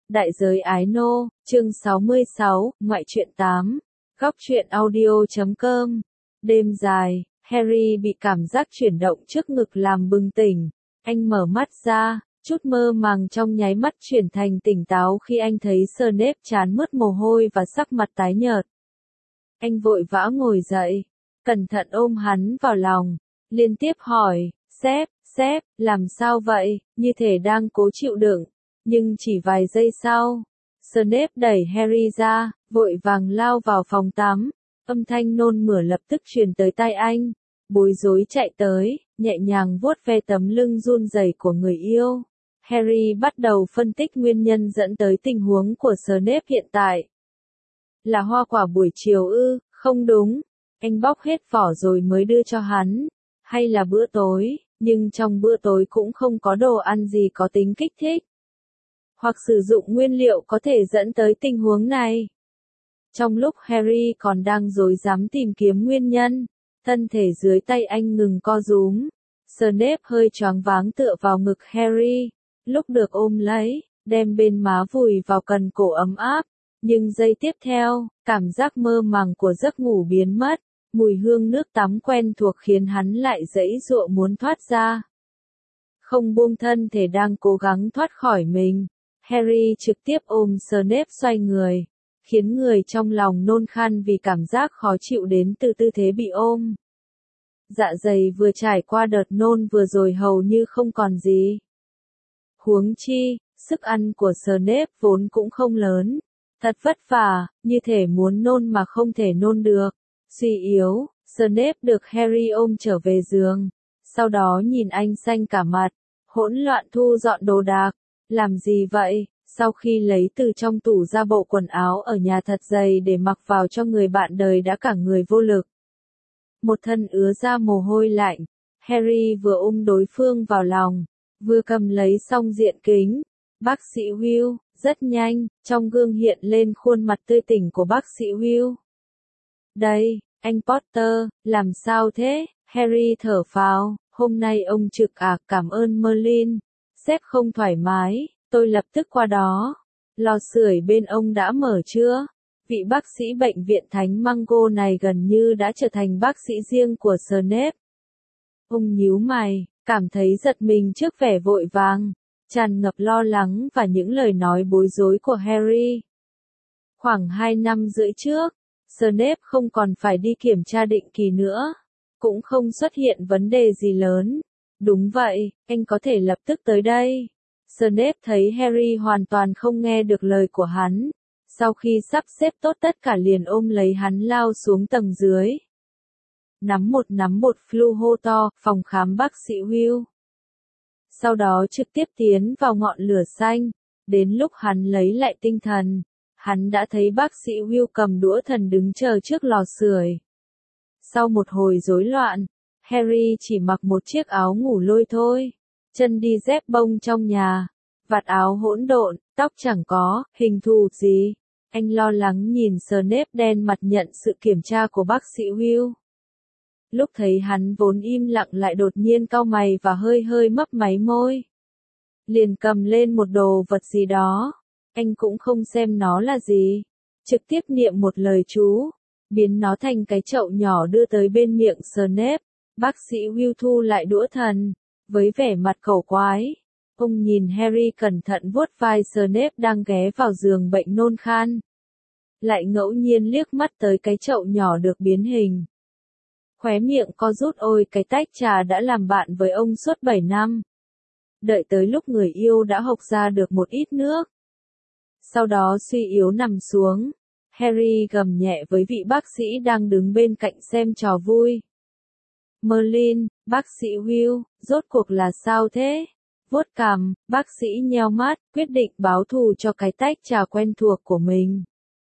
Đại giới ái nô, chương 66, ngoại truyện 8, góc truyện audio.com. Đêm dài, Harry bị cảm giác chuyển động trước ngực làm bừng tỉnh. Anh mở mắt ra, chút mơ màng trong nháy mắt chuyển thành tỉnh táo khi anh thấy Snape trán mướt mồ hôi và sắc mặt tái nhợt. Anh vội vã ngồi dậy, cẩn thận ôm hắn vào lòng, liên tiếp hỏi, sếp, làm sao vậy, như thể đang cố chịu đựng. Nhưng chỉ vài giây sau, Snape đẩy Harry ra, vội vàng lao vào phòng tắm. Âm thanh nôn mửa lập tức truyền tới tai anh. Bối rối chạy tới, nhẹ nhàng vuốt ve tấm lưng run rẩy của người yêu. Harry bắt đầu phân tích nguyên nhân dẫn tới tình huống của Snape hiện tại. Là hoa quả buổi chiều ư? Không đúng. Anh bóc hết vỏ rồi mới đưa cho hắn. Hay là bữa tối, nhưng trong bữa tối cũng không có đồ ăn gì có tính kích thích. Hoặc sử dụng nguyên liệu có thể dẫn tới tình huống này. Trong lúc Harry còn đang rối rắm tìm kiếm nguyên nhân, thân thể dưới tay anh ngừng co rúm. Snape hơi choáng váng tựa vào ngực Harry, lúc được ôm lấy, đem bên má vùi vào cần cổ ấm áp. Nhưng giây tiếp theo, cảm giác mơ màng của giấc ngủ biến mất, mùi hương nước tắm quen thuộc khiến hắn lại giãy giụa muốn thoát ra. Không buông thân thể đang cố gắng thoát khỏi mình, Harry trực tiếp ôm Snape xoay người, khiến người trong lòng nôn khan vì cảm giác khó chịu đến từ tư thế bị ôm. Dạ dày vừa trải qua đợt nôn vừa rồi hầu như không còn gì. Huống chi, sức ăn của Snape vốn cũng không lớn. Thật vất vả, như thể muốn nôn mà không thể nôn được. Suy yếu, Snape được Harry ôm trở về giường. Sau đó nhìn anh xanh cả mặt, hỗn loạn thu dọn đồ đạc. Làm gì vậy? Sau khi lấy từ trong tủ ra bộ quần áo ở nhà thật dày để mặc vào cho người bạn đời đã cả người vô lực. Một thân ứa ra mồ hôi lạnh, Harry vừa ôm đối phương vào lòng, vừa cầm lấy xong diện kính. Bác sĩ Will, rất nhanh, trong gương hiện lên khuôn mặt tươi tỉnh của bác sĩ Will. Đây, anh Potter, làm sao thế? Harry thở phào, hôm nay ông trực cảm ơn Merlin. Sếp không thoải mái, tôi lập tức qua đó. Lò sưởi bên ông đã mở chưa? Vị bác sĩ bệnh viện Thánh Mango này gần như đã trở thành bác sĩ riêng của Snape. Ông nhíu mày, cảm thấy giật mình trước vẻ vội vàng, tràn ngập lo lắng và những lời nói bối rối của Harry. Khoảng 2 năm rưỡi trước, Snape không còn phải đi kiểm tra định kỳ nữa, cũng không xuất hiện vấn đề gì lớn. Đúng vậy, anh có thể lập tức tới đây. Snape thấy Harry hoàn toàn không nghe được lời của hắn. Sau khi sắp xếp tốt tất cả liền ôm lấy hắn lao xuống tầng dưới. Nắm một flu hô to, phòng khám bác sĩ Will. Sau đó trực tiếp tiến vào ngọn lửa xanh. Đến lúc hắn lấy lại tinh thần, hắn đã thấy bác sĩ Will cầm đũa thần đứng chờ trước lò sưởi. Sau một hồi rối loạn, Harry chỉ mặc một chiếc áo ngủ lôi thôi, chân đi dép bông trong nhà, vạt áo hỗn độn, tóc chẳng có hình thù gì. Anh lo lắng nhìn Snape đen mặt nhận sự kiểm tra của bác sĩ Will. Lúc thấy hắn vốn im lặng lại đột nhiên cau mày và hơi mấp máy môi. Liền cầm lên một đồ vật gì đó, anh cũng không xem nó là gì, trực tiếp niệm một lời chú, biến nó thành cái chậu nhỏ đưa tới bên miệng Snape. Bác sĩ Will thu lại đũa thần, với vẻ mặt cổ quái. Ông nhìn Harry cẩn thận vuốt vai Snape đang ghé vào giường bệnh nôn khan. Lại ngẫu nhiên liếc mắt tới cái chậu nhỏ được biến hình. Khóe miệng co rút ôi cái tách trà đã làm bạn với ông suốt 7 năm. Đợi tới lúc người yêu đã hộc ra được một ít nước. Sau đó suy yếu nằm xuống. Harry gầm nhẹ với vị bác sĩ đang đứng bên cạnh xem trò vui. Merlin, bác sĩ Will, rốt cuộc là sao thế? Vuốt cằm, bác sĩ nheo mắt, quyết định báo thù cho cái tách trà quen thuộc của mình.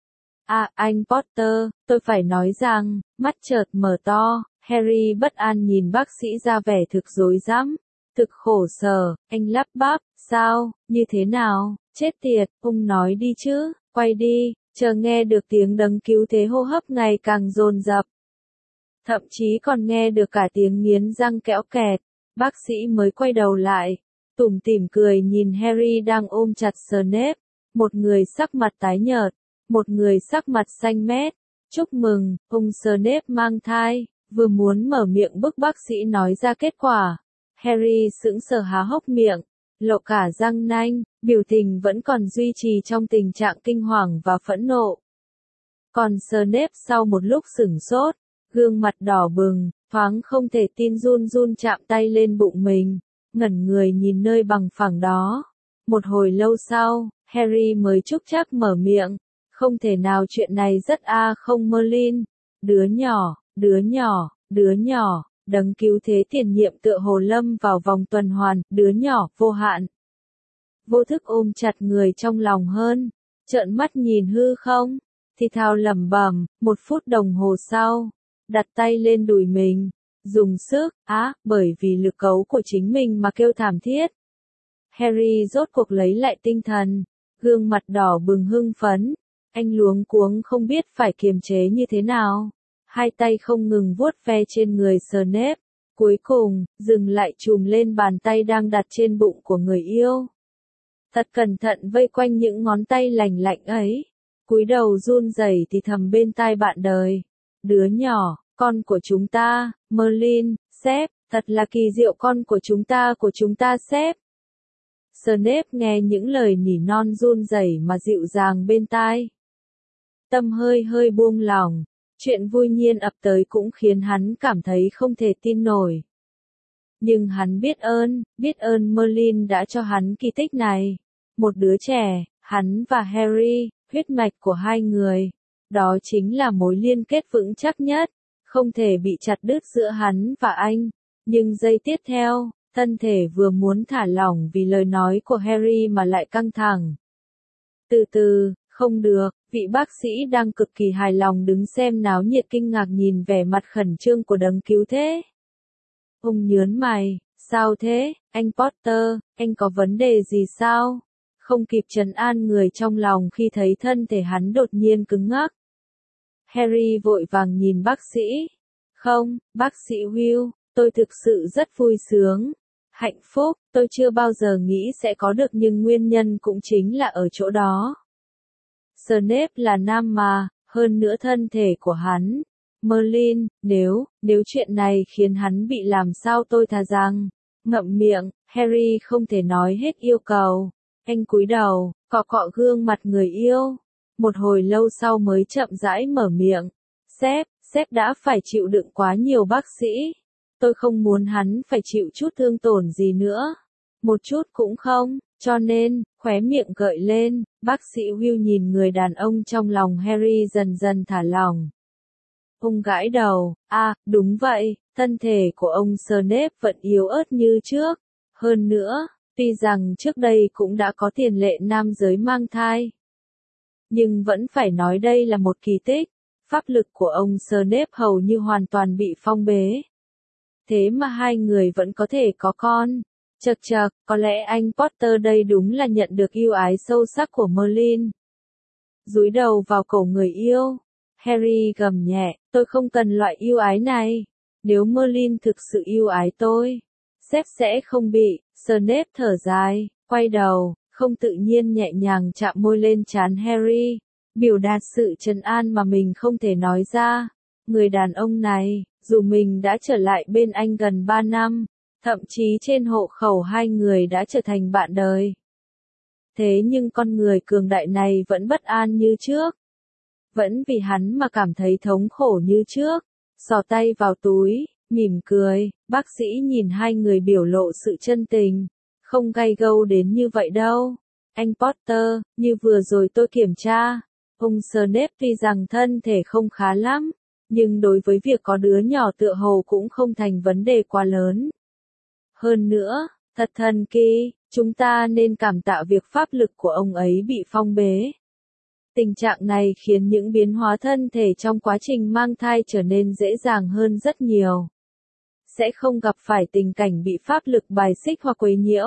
À, anh Potter, tôi phải nói rằng, mắt chợt mở to, Harry bất an nhìn bác sĩ ra vẻ thực rối rắm, thực khổ sở, anh lắp bắp, sao, như thế nào, chết tiệt, ông nói đi chứ, quay đi, chờ nghe được tiếng đấng cứu thế hô hấp ngày càng dồn dập. Thậm chí còn nghe được cả tiếng nghiến răng kẽo kẹt, bác sĩ mới quay đầu lại, tủm tỉm cười nhìn Harry đang ôm chặt Snape, một người sắc mặt tái nhợt, một người sắc mặt xanh mét. Chúc mừng, ông Snape mang thai, vừa muốn mở miệng bức bác sĩ nói ra kết quả. Harry sững sờ há hốc miệng, lộ cả răng nanh, biểu tình vẫn còn duy trì trong tình trạng kinh hoàng và phẫn nộ. Còn Snape sau một lúc sửng sốt, gương mặt đỏ bừng, thoáng không thể tin run run chạm tay lên bụng mình, ngẩn người nhìn nơi bằng phẳng đó. Một hồi lâu sau, Harry mới trúc trắc mở miệng, không thể nào chuyện này rất không Merlin, đứa nhỏ, đấng cứu thế tiền nhiệm tựa hồ lâm vào vòng tuần hoàn, đứa nhỏ, vô hạn. Vô thức ôm chặt người trong lòng hơn, trợn mắt nhìn hư không, thì thào lẩm bẩm, 1 phút đồng hồ sau, đặt tay lên đùi mình, dùng sức, bởi vì lực cấu của chính mình mà kêu thảm thiết. Harry rốt cuộc lấy lại tinh thần, gương mặt đỏ bừng hưng phấn, anh luống cuống không biết phải kiềm chế như thế nào. Hai tay không ngừng vuốt ve trên người Snape, cuối cùng, dừng lại chùm lên bàn tay đang đặt trên bụng của người yêu. Thật cẩn thận vây quanh những ngón tay lành lạnh ấy, cúi đầu run rẩy thì thầm bên tai bạn đời. Đứa nhỏ, con của chúng ta, Merlin, sếp, thật là kỳ diệu con của chúng ta sếp. Snape nghe những lời nỉ non run rẩy mà dịu dàng bên tai. Tâm hơi hơi buông lỏng. Chuyện vui nhiên ập tới cũng khiến hắn cảm thấy không thể tin nổi. Nhưng hắn biết ơn Merlin đã cho hắn kỳ tích này. Một đứa trẻ, hắn và Harry, huyết mạch của hai người. Đó chính là mối liên kết vững chắc nhất, không thể bị chặt đứt giữa hắn và anh. Nhưng giây tiếp theo, thân thể vừa muốn thả lỏng vì lời nói của Harry mà lại căng thẳng. Từ từ, không được, vị bác sĩ đang cực kỳ hài lòng đứng xem náo nhiệt kinh ngạc nhìn vẻ mặt khẩn trương của đấng cứu thế. Ông nhớn mày, sao thế, anh Potter, anh có vấn đề gì sao? Không kịp trấn an người trong lòng khi thấy thân thể hắn đột nhiên cứng ngắc. Harry vội vàng nhìn bác sĩ. Không, bác sĩ Will, tôi thực sự rất vui sướng. Hạnh phúc, tôi chưa bao giờ nghĩ sẽ có được nhưng nguyên nhân cũng chính là ở chỗ đó. Snape là nam mà, hơn nữa thân thể của hắn. Merlin, nếu chuyện này khiến hắn bị làm sao tôi thà rằng. Ngậm miệng, Harry không thể nói hết yêu cầu. Anh cúi đầu, cọ cọ gương mặt người yêu. Một hồi lâu sau mới chậm rãi mở miệng. Sếp đã phải chịu đựng quá nhiều bác sĩ. Tôi không muốn hắn phải chịu chút thương tổn gì nữa. Một chút cũng không, cho nên, khóe miệng gợi lên, bác sĩ Will nhìn người đàn ông trong lòng Harry dần dần thả lỏng. Ông gãi đầu, đúng vậy, thân thể của ông Snape vẫn yếu ớt như trước. Hơn nữa, tuy rằng trước đây cũng đã có tiền lệ nam giới mang thai. Nhưng vẫn phải nói đây là một kỳ tích, pháp lực của ông Snape hầu như hoàn toàn bị phong bế. Thế mà hai người vẫn có thể có con. Chậc, có lẽ anh Potter đây đúng là nhận được yêu ái sâu sắc của Merlin. Dúi đầu vào cổ người yêu, Harry gầm nhẹ, tôi không cần loại yêu ái này. Nếu Merlin thực sự yêu ái tôi, sếp sẽ không bị. Snape thở dài, quay đầu, không tự nhiên nhẹ nhàng chạm môi lên trán Harry, biểu đạt sự trấn an mà mình không thể nói ra. Người đàn ông này, dù mình đã trở lại bên anh gần 3 năm, thậm chí trên hộ khẩu hai người đã trở thành bạn đời. Thế nhưng con người cường đại này vẫn bất an như trước. Vẫn vì hắn mà cảm thấy thống khổ như trước. Xỏ tay vào túi, mỉm cười, bác sĩ nhìn hai người biểu lộ sự chân tình. Không gay gâu đến như vậy đâu. Anh Potter, như vừa rồi tôi kiểm tra. Ông Snape tuy rằng thân thể không khá lắm, nhưng đối với việc có đứa nhỏ tựa hồ cũng không thành vấn đề quá lớn. Hơn nữa, thật thần kỳ, chúng ta nên cảm tạ việc pháp lực của ông ấy bị phong bế. Tình trạng này khiến những biến hóa thân thể trong quá trình mang thai trở nên dễ dàng hơn rất nhiều. Sẽ không gặp phải tình cảnh bị pháp lực bài xích hoặc quấy nhiễu.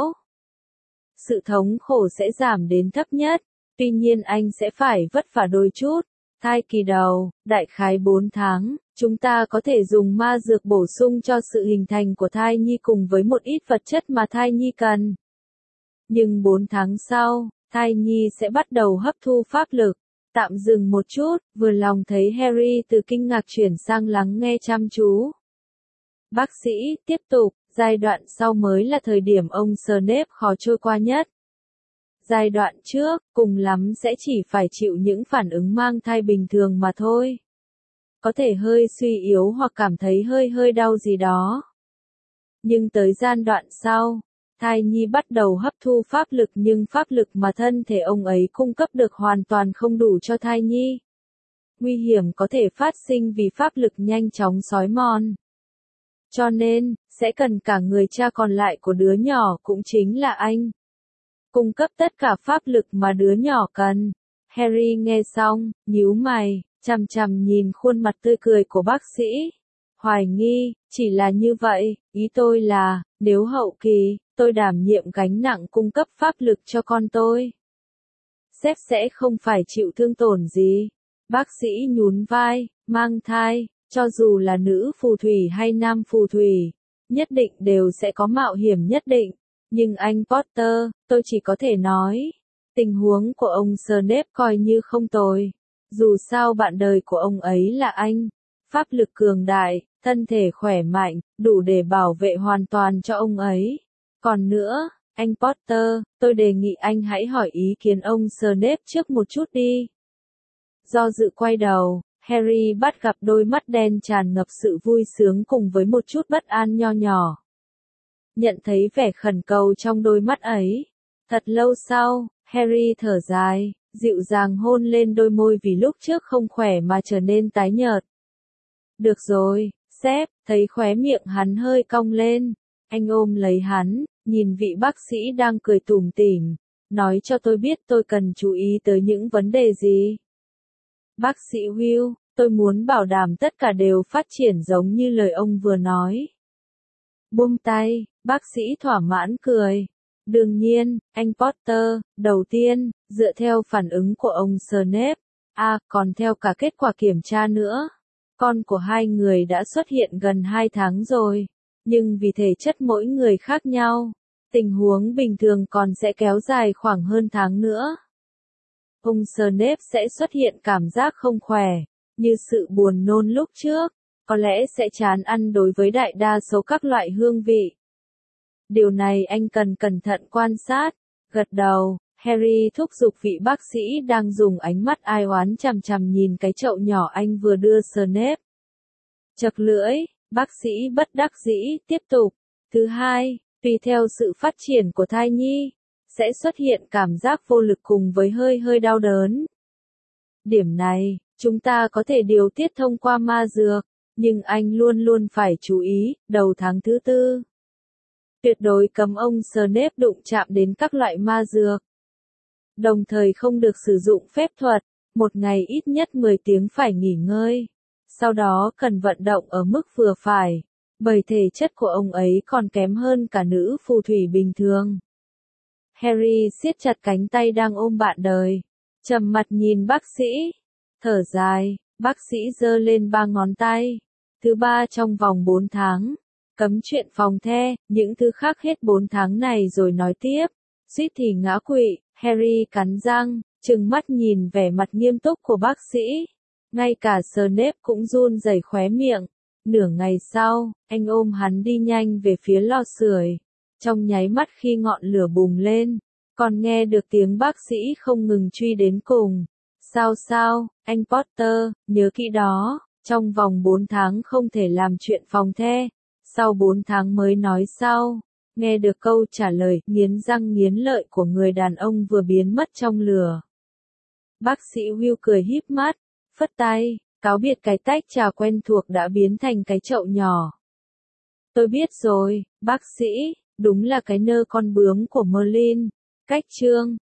Sự thống khổ sẽ giảm đến thấp nhất, tuy nhiên anh sẽ phải vất vả đôi chút. Thai kỳ đầu, đại khái 4 tháng, chúng ta có thể dùng ma dược bổ sung cho sự hình thành của thai nhi cùng với một ít vật chất mà thai nhi cần. Nhưng 4 tháng sau, thai nhi sẽ bắt đầu hấp thu pháp lực. Tạm dừng một chút, vừa lòng thấy Harry từ kinh ngạc chuyển sang lắng nghe chăm chú. Bác sĩ, tiếp tục, giai đoạn sau mới là thời điểm ông Snape khó trôi qua nhất. Giai đoạn trước, cùng lắm sẽ chỉ phải chịu những phản ứng mang thai bình thường mà thôi. Có thể hơi suy yếu hoặc cảm thấy hơi đau gì đó. Nhưng tới giai đoạn sau, thai nhi bắt đầu hấp thu pháp lực nhưng pháp lực mà thân thể ông ấy cung cấp được hoàn toàn không đủ cho thai nhi. Nguy hiểm có thể phát sinh vì pháp lực nhanh chóng xói mòn. Cho nên, sẽ cần cả người cha còn lại của đứa nhỏ cũng chính là anh. Cung cấp tất cả pháp lực mà đứa nhỏ cần. Harry nghe xong, nhíu mày, chằm chằm nhìn khuôn mặt tươi cười của bác sĩ. Hoài nghi, chỉ là như vậy, ý tôi là, nếu hậu kỳ, tôi đảm nhiệm gánh nặng cung cấp pháp lực cho con tôi. Sếp sẽ không phải chịu thương tổn gì. Bác sĩ nhún vai, mang thai, cho dù là nữ phù thủy hay nam phù thủy, nhất định đều sẽ có mạo hiểm nhất định. Nhưng anh Potter, tôi chỉ có thể nói, tình huống của ông Snape coi như không tồi. Dù sao bạn đời của ông ấy là anh, pháp lực cường đại, thân thể khỏe mạnh, đủ để bảo vệ hoàn toàn cho ông ấy. Còn nữa, anh Potter, tôi đề nghị anh hãy hỏi ý kiến ông Snape trước một chút đi. Do dự quay đầu, Harry bắt gặp đôi mắt đen tràn ngập sự vui sướng cùng với một chút bất an nho nhỏ. Nhận thấy vẻ khẩn cầu trong đôi mắt ấy. Thật lâu sau, Harry thở dài, dịu dàng hôn lên đôi môi vì lúc trước không khỏe mà trở nên tái nhợt. Được rồi, sếp, thấy khóe miệng hắn hơi cong lên. Anh ôm lấy hắn, nhìn vị bác sĩ đang cười tủm tỉm, nói cho tôi biết tôi cần chú ý tới những vấn đề gì. Bác sĩ Will, tôi muốn bảo đảm tất cả đều phát triển giống như lời ông vừa nói. Buông tay, bác sĩ thỏa mãn cười. Đương nhiên, anh Potter, đầu tiên, dựa theo phản ứng của ông Snape, còn theo cả kết quả kiểm tra nữa. Con của hai người đã xuất hiện gần 2 tháng rồi, nhưng vì thể chất mỗi người khác nhau, tình huống bình thường còn sẽ kéo dài khoảng hơn tháng nữa. Ông Snape sẽ xuất hiện cảm giác không khỏe, như sự buồn nôn lúc trước, có lẽ sẽ chán ăn đối với đại đa số các loại hương vị. Điều này anh cần cẩn thận quan sát. Gật đầu, Harry thúc giục vị bác sĩ đang dùng ánh mắt ai oán chằm chằm nhìn cái chậu nhỏ anh vừa đưa Snape. Chật lưỡi, bác sĩ bất đắc dĩ tiếp tục. Thứ hai, tùy theo sự phát triển của thai nhi, sẽ xuất hiện cảm giác vô lực cùng với hơi đau đớn. Điểm này, chúng ta có thể điều tiết thông qua ma dược, nhưng anh luôn luôn phải chú ý, đầu tháng thứ 4. Tuyệt đối cấm ông Snape đụng chạm đến các loại ma dược. Đồng thời không được sử dụng phép thuật, một ngày ít nhất 10 tiếng phải nghỉ ngơi. Sau đó cần vận động ở mức vừa phải, bởi thể chất của ông ấy còn kém hơn cả nữ phù thủy bình thường. Harry siết chặt cánh tay đang ôm bạn đời, trầm mặt nhìn bác sĩ. Thở dài, bác sĩ giơ lên 3 ngón tay. Thứ 3 trong vòng 4 tháng. Cấm chuyện phòng the, những thứ khác hết 4 tháng này rồi nói tiếp. Suýt thì ngã quỵ, Harry cắn răng, trừng mắt nhìn vẻ mặt nghiêm túc của bác sĩ. Ngay cả Snape cũng run rẩy khóe miệng. Nửa ngày sau, anh ôm hắn đi nhanh về phía lò sưởi. Trong nháy mắt khi ngọn lửa bùng lên, còn nghe được tiếng bác sĩ không ngừng truy đến cùng. Sao, anh Potter, nhớ kỹ đó, trong vòng 4 tháng không thể làm chuyện phòng the. Sau 4 tháng mới nói sau. Nghe được câu trả lời, nghiến răng nghiến lợi của người đàn ông vừa biến mất trong lửa. Bác sĩ Will cười híp mắt, phất tay, cáo biệt cái tách trà quen thuộc đã biến thành cái chậu nhỏ. Tôi biết rồi, bác sĩ, đúng là cái nơ con bướm của Merlin. Cách chương